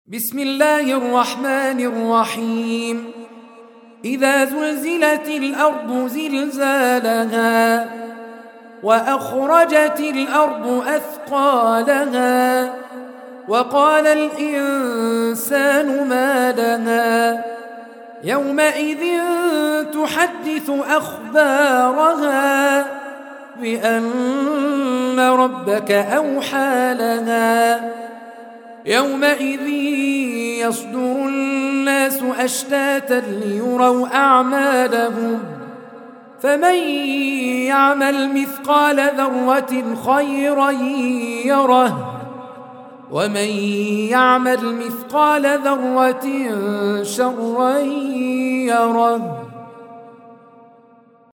بسم الله الرحمن الرحيم. إذا زلزلت الأرض زلزالها وأخرجت الأرض أثقالها وقال الإنسان ما لها يومئذ تحدث أخبارها بأن ربك أوحى لها يومئذ يصدر الناس أشتاتا ليروا أعمالهم فمن يعمل مثقال ذرة خيرا يره ومن يعمل مثقال ذرة شرا يره.